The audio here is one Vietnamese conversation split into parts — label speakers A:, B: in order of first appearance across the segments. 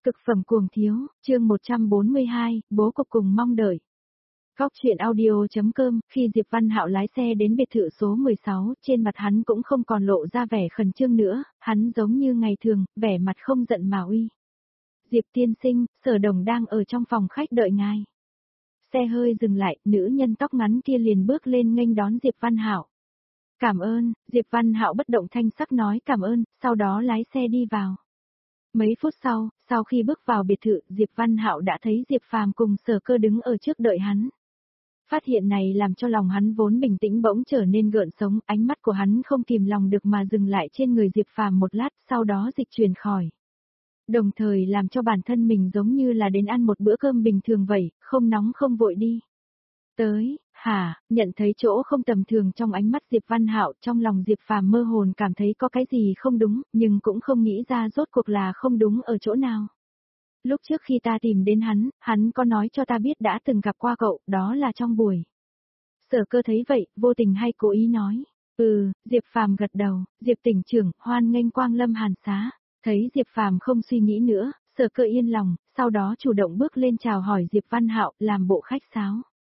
A: Cực phẩm cuồng thiếu, chương 142, bố cục cùng mong đợi. Góc truyện audio.com, khi Diệp Văn Hạo lái xe đến biệt thự số 16, trên mặt hắn cũng không còn lộ ra vẻ khẩn trương nữa, hắn giống như ngày thường, vẻ mặt không giận mà uy. Diệp tiên sinh, Sở Đồng đang ở trong phòng khách đợi ngài. Xe hơi dừng lại, nữ nhân tóc ngắn kia liền bước lên nghênh đón Diệp Văn Hạo. Cảm ơn, Diệp Văn Hạo bất động thanh sắc nói cảm ơn, sau đó lái xe đi vào. Mấy phút sau khi bước vào biệt thự, Diệp Văn Hạo đã thấy Diệp Phàm cùng Sở Cơ đứng ở trước đợi hắn. Phát hiện này làm cho lòng hắn vốn bình tĩnh bỗng trở nên gợn sống, ánh mắt của hắn không kìm lòng được mà dừng lại trên người Diệp Phàm một lát, sau đó dịch chuyển khỏi. Đồng thời làm cho bản thân mình giống như là đến ăn một bữa cơm bình thường vậy, không nóng không vội đi. Tới, nhận thấy chỗ không tầm thường trong ánh mắt Diệp Văn Hạo, trong lòng Diệp Phàm mơ hồn cảm thấy có cái gì không đúng, nhưng cũng không nghĩ ra rốt cuộc là không đúng ở chỗ nào. Lúc trước khi ta tìm đến hắn có nói cho ta biết đã từng gặp qua cậu, đó là trong buổi. Sở Cơ thấy vậy, vô tình hay cố ý nói. Diệp Phàm gật đầu, Diệp tỉnh trưởng, hoan nghênh quang lâm Hàn Xá. Thấy Diệp Phàm không suy nghĩ nữa, Sở Cơ yên lòng, sau đó chủ động bước lên chào hỏi Diệp Văn Hạo, làm bộ khách sáo.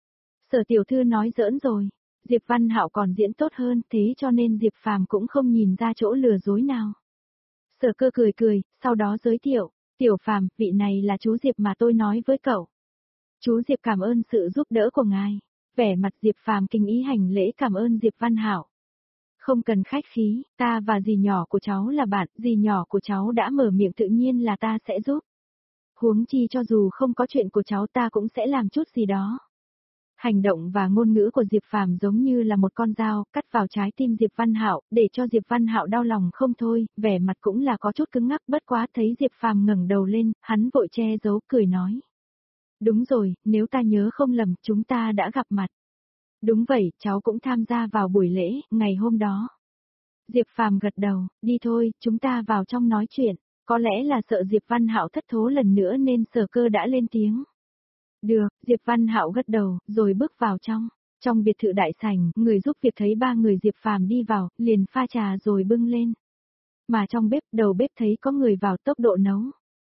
A: Sở tiểu thư nói giỡn rồi, Diệp Văn Hạo còn diễn tốt hơn, thế cho nên Diệp Phàm cũng không nhìn ra chỗ lừa dối nào. Sở Cơ cười, sau đó giới thiệu, Tiểu Phàm, vị này là chú Diệp mà tôi nói với cậu. Chú Diệp cảm ơn sự giúp đỡ của ngài. Vẻ mặt Diệp Phàm kinh ý hành lễ cảm ơn Diệp Văn Hạo. Không cần khách khí, ta và dì nhỏ của cháu là bạn, dì nhỏ của cháu đã mở miệng tự nhiên là ta sẽ giúp. Huống chi cho dù không có chuyện của cháu ta cũng sẽ làm chút gì đó. Hành động và ngôn ngữ của Diệp Phàm giống như là một con dao, cắt vào trái tim Diệp Văn Hạo, để cho Diệp Văn Hạo đau lòng không thôi, vẻ mặt cũng là có chút cứng ngắc, bất quá thấy Diệp Phàm ngẩng đầu lên, hắn vội che giấu cười nói. Đúng rồi, nếu ta nhớ không lầm, chúng ta đã gặp mặt. Đúng vậy, cháu cũng tham gia vào buổi lễ, ngày hôm đó. Diệp Phàm gật đầu, đi thôi, chúng ta vào trong nói chuyện, có lẽ là sợ Diệp Văn Hạo thất thố lần nữa nên Sở Cơ đã lên tiếng. Được, Diệp Văn Hạo gật đầu, rồi bước vào trong. Trong biệt thự đại sảnh, người giúp việc thấy ba người Diệp Phàm đi vào, liền pha trà rồi bưng lên. Mà trong bếp, đầu bếp thấy có người vào, tốc độ nấu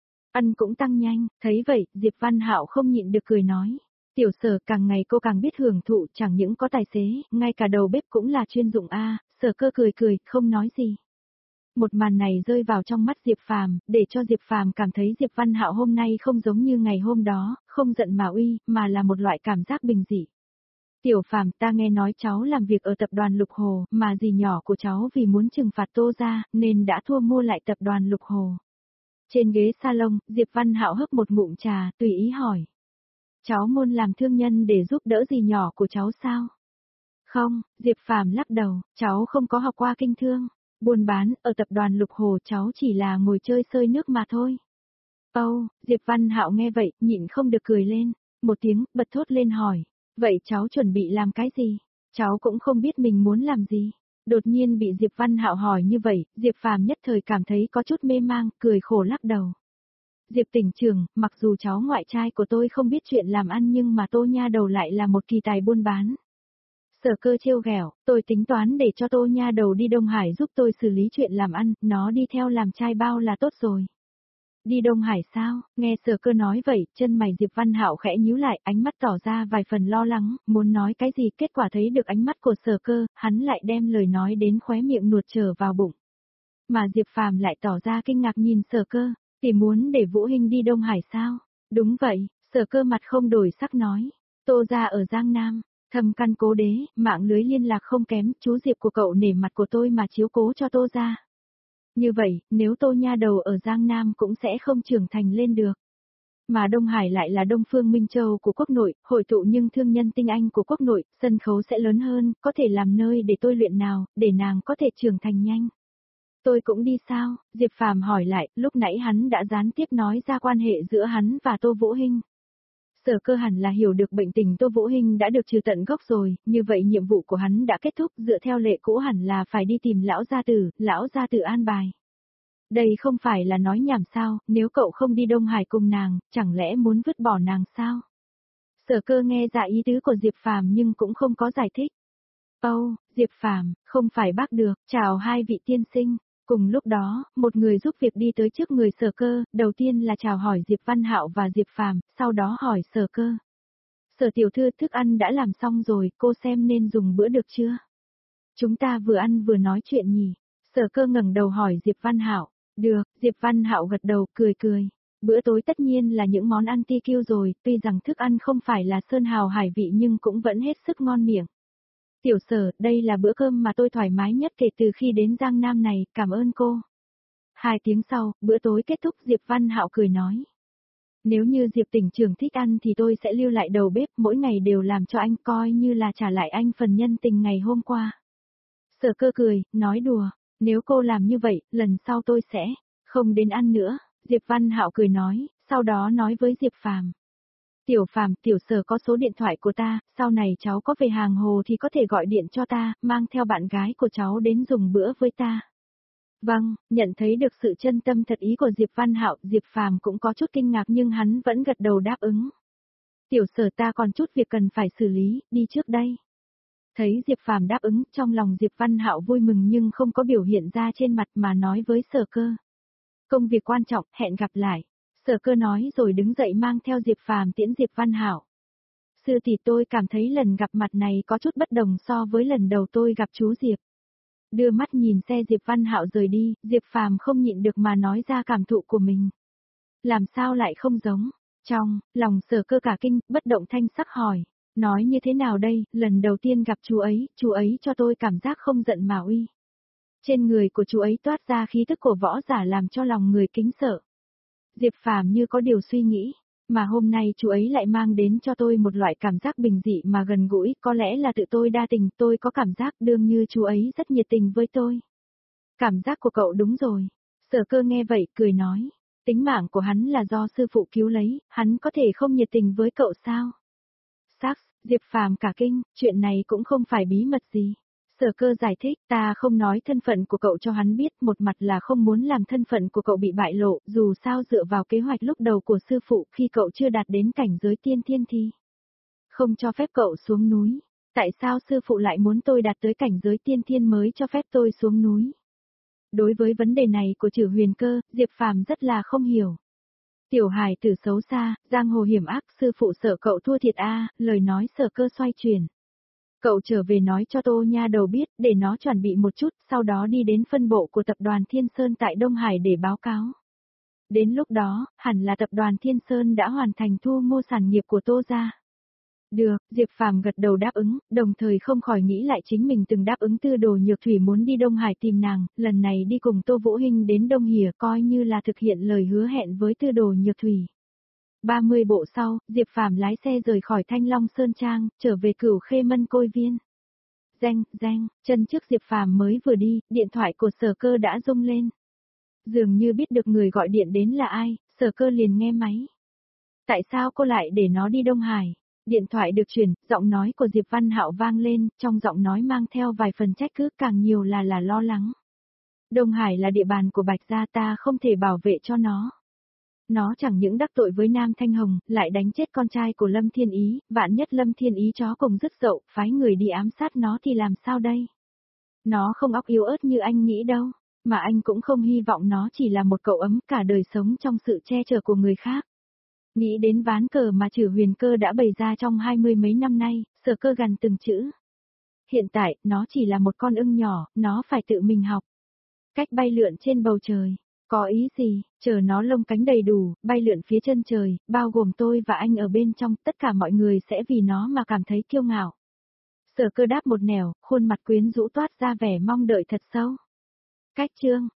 A: ăn cũng tăng nhanh, thấy vậy, Diệp Văn Hạo không nhịn được cười nói. Tiểu Sở, càng ngày cô càng biết hưởng thụ, chẳng những có tài xế, ngay cả đầu bếp cũng là chuyên dụng a. Sở Cơ cười, không nói gì. Một màn này rơi vào trong mắt Diệp Phàm, để cho Diệp Phàm cảm thấy Diệp Văn Hạo hôm nay không giống như ngày hôm đó, không giận mà uy, mà là một loại cảm giác bình dị. Tiểu Phàm, ta nghe nói cháu làm việc ở tập đoàn Lục Hồ, mà dì nhỏ của cháu vì muốn trừng phạt Tô gia, nên đã thua mua lại tập đoàn Lục Hồ. Trên ghế salon, Diệp Văn Hạo hớp một ngụm trà, tùy ý hỏi. Cháu muốn làm thương nhân để giúp đỡ dì nhỏ của cháu sao? Không, Diệp Phàm lắc đầu, cháu không có học qua kinh thương. Buôn bán, ở tập đoàn Lục Hồ cháu chỉ là ngồi chơi sơi nước mà thôi. Diệp Văn Hạo nghe vậy, nhịn không được cười lên, một tiếng, bật thốt lên hỏi, vậy cháu chuẩn bị làm cái gì? Cháu cũng không biết mình muốn làm gì. Đột nhiên bị Diệp Văn Hạo hỏi như vậy, Diệp Phàm nhất thời cảm thấy có chút mê mang, cười khổ lắc đầu. Diệp tỉnh trưởng, mặc dù cháu ngoại trai của tôi không biết chuyện làm ăn nhưng mà Tô nha đầu lại là một kỳ tài buôn bán. Sở Cơ trêu ghẹo, tôi tính toán để cho Tô nha đầu đi Đông Hải giúp tôi xử lý chuyện làm ăn, nó đi theo làm trai bao là tốt rồi. Đi Đông Hải sao? Nghe Sở Cơ nói vậy, chân mày Diệp Văn Hạo khẽ nhíu lại, ánh mắt tỏ ra vài phần lo lắng, muốn nói cái gì, kết quả thấy được ánh mắt của Sở Cơ, hắn lại đem lời nói đến khóe miệng nuốt trở vào bụng. Mà Diệp Phàm lại tỏ ra kinh ngạc nhìn Sở Cơ, thì muốn để Vũ Hinh đi Đông Hải sao? Đúng vậy, Sở Cơ mặt không đổi sắc nói, Tô gia ở Giang Nam. Thâm căn cố đế, mạng lưới liên lạc không kém, chú Diệp của cậu nể mặt của tôi mà chiếu cố cho Tô gia. Như vậy, nếu Tô nha đầu ở Giang Nam cũng sẽ không trưởng thành lên được. Mà Đông Hải lại là Đông Phương Minh Châu của quốc nội, hội tụ nhưng thương nhân tinh anh của quốc nội, sân khấu sẽ lớn hơn, có thể làm nơi để tôi luyện nào, để nàng có thể trưởng thành nhanh. Tôi cũng đi sao? Diệp Phàm hỏi lại, lúc nãy hắn đã gián tiếp nói ra quan hệ giữa hắn và Tô Vũ Hinh. Sở Cơ hẳn là hiểu được bệnh tình Tô Vũ Hinh đã được trừ tận gốc rồi, như vậy nhiệm vụ của hắn đã kết thúc, dựa theo lệ cũ hẳn là phải đi tìm lão gia tử an bài. Đây không phải là nói nhảm sao, nếu cậu không đi Đông Hải cùng nàng, chẳng lẽ muốn vứt bỏ nàng sao? Sở Cơ nghe ra ý tứ của Diệp Phàm nhưng cũng không có giải thích. Diệp Phàm, không phải bác được, chào hai vị tiên sinh. Cùng lúc đó, một người giúp việc đi tới trước người Sở Cơ, đầu tiên là chào hỏi Diệp Văn Hạo và Diệp Phàm, sau đó hỏi Sở Cơ. Sở tiểu thư, thức ăn đã làm xong rồi, cô xem nên dùng bữa được chưa? Chúng ta vừa ăn vừa nói chuyện nhỉ? Sở Cơ ngẩng đầu hỏi Diệp Văn Hạo. Được, Diệp Văn Hạo gật đầu, cười cười. Bữa tối tất nhiên là những món ăn TQ rồi, tuy rằng thức ăn không phải là sơn hào hải vị nhưng cũng vẫn hết sức ngon miệng. Tiểu Sở, đây là bữa cơm mà tôi thoải mái nhất kể từ khi đến Giang Nam này, cảm ơn cô. 2 tiếng sau, bữa tối kết thúc, Diệp Văn Hạo cười nói. Nếu như Diệp tỉnh trưởng thích ăn thì tôi sẽ lưu lại đầu bếp, mỗi ngày đều làm cho anh, coi như là trả lại anh phần nhân tình ngày hôm qua. Sở Cơ cười, nói đùa, nếu cô làm như vậy, lần sau tôi sẽ không đến ăn nữa. Diệp Văn Hạo cười nói, sau đó nói với Diệp Phàm. Tiểu Phàm, Tiểu Sở có số điện thoại của ta, sau này cháu có về Hàng Hồ thì có thể gọi điện cho ta, mang theo bạn gái của cháu đến dùng bữa với ta. Vâng, nhận thấy được sự chân tâm thật ý của Diệp Văn Hạo, Diệp Phàm cũng có chút kinh ngạc nhưng hắn vẫn gật đầu đáp ứng. Tiểu Sở, ta còn chút việc cần phải xử lý, đi trước đây. Thấy Diệp Phàm đáp ứng, trong lòng Diệp Văn Hạo vui mừng nhưng không có biểu hiện ra trên mặt mà nói với Sở Cơ. Công việc quan trọng, hẹn gặp lại. Sở Cơ nói rồi đứng dậy mang theo Diệp Phàm tiễn Diệp Văn Hạo. Sư tỷ, tôi cảm thấy lần gặp mặt này có chút bất đồng so với lần đầu tôi gặp chú Diệp. Đưa mắt nhìn xe Diệp Văn Hạo rời đi, Diệp Phàm không nhịn được mà nói ra cảm thụ của mình. Làm sao lại không giống? Trong lòng Sở Cơ cả kinh, bất động thanh sắc hỏi. Nói như thế nào đây, lần đầu tiên gặp chú ấy cho tôi cảm giác không giận mà uy. Trên người của chú ấy toát ra khí tức của võ giả làm cho lòng người kính sợ. Diệp Phàm như có điều suy nghĩ, mà hôm nay chú ấy lại mang đến cho tôi một loại cảm giác bình dị mà gần gũi, có lẽ là tự tôi đa tình, tôi có cảm giác đương như chú ấy rất nhiệt tình với tôi. Cảm giác của cậu đúng rồi. Sở Cơ nghe vậy, cười nói, tính mạng của hắn là do sư phụ cứu lấy, hắn có thể không nhiệt tình với cậu sao? Sắc, Diệp Phàm cả kinh, chuyện này cũng không phải bí mật gì. Sở Cơ giải thích, ta không nói thân phận của cậu cho hắn biết, một mặt là không muốn làm thân phận của cậu bị bại lộ, dù sao dựa vào kế hoạch lúc đầu của sư phụ khi cậu chưa đạt đến cảnh giới tiên thiên thì không cho phép cậu xuống núi. Tại sao sư phụ lại muốn tôi đạt tới cảnh giới tiên thiên mới cho phép tôi xuống núi? Đối với vấn đề này của Trử Huyền Cơ, Diệp Phàm rất là không hiểu. Tiểu hài tử xấu xa, giang hồ hiểm ác, sư phụ sợ cậu thua thiệt lời nói Sở Cơ xoay chuyển. Cậu trở về nói cho Tô Nha Đầu biết, để nó chuẩn bị một chút, sau đó đi đến phân bộ của tập đoàn Thiên Sơn tại Đông Hải để báo cáo. Đến lúc đó, hẳn là tập đoàn Thiên Sơn đã hoàn thành thu mua sản nghiệp của Tô gia. Được, Diệp Phàm gật đầu đáp ứng, đồng thời không khỏi nghĩ lại chính mình từng đáp ứng Tư Đồ Nhược Thủy muốn đi Đông Hải tìm nàng, lần này đi cùng Tô Vũ Hinh đến Đông Hìa coi như là thực hiện lời hứa hẹn với Tư Đồ Nhược Thủy. 30 bộ sau, Diệp Phàm lái xe rời khỏi Thanh Long Sơn Trang, trở về Cửu Khê Mân Côi Viên. Reng, chân trước Diệp Phàm mới vừa đi, điện thoại của Sở Cơ đã rung lên. Dường như biết được người gọi điện đến là ai, Sở Cơ liền nghe máy. Tại sao cô lại để nó đi Đông Hải? Điện thoại được truyền, giọng nói của Diệp Văn Hạo vang lên, trong giọng nói mang theo vài phần trách cứ, càng nhiều là lo lắng. Đông Hải là địa bàn của Bạch gia, ta không thể bảo vệ cho nó. Nó chẳng những đắc tội với Nam Thanh Hồng, lại đánh chết con trai của Lâm Thiên Ý, vạn nhất Lâm Thiên Ý chó cùng dứt dậu, phái người đi ám sát nó thì làm sao đây? Nó không óc yếu ớt như anh nghĩ đâu, mà anh cũng không hy vọng nó chỉ là một cậu ấm cả đời sống trong sự che chở của người khác. Nghĩ đến ván cờ mà Trử Huyền Cơ đã bày ra trong 20 mấy năm nay, Sở Cơ gằn từng chữ. Hiện tại, nó chỉ là một con ưng nhỏ, nó phải tự mình học. Cách bay lượn trên bầu trời. Có ý gì, chờ nó lông cánh đầy đủ, bay lượn phía chân trời, bao gồm tôi và anh ở bên trong, tất cả mọi người sẽ vì nó mà cảm thấy kiêu ngạo. Sở Cơ đáp một nẻo, khuôn mặt quyến rũ toát ra vẻ mong đợi thật sâu. Cách chương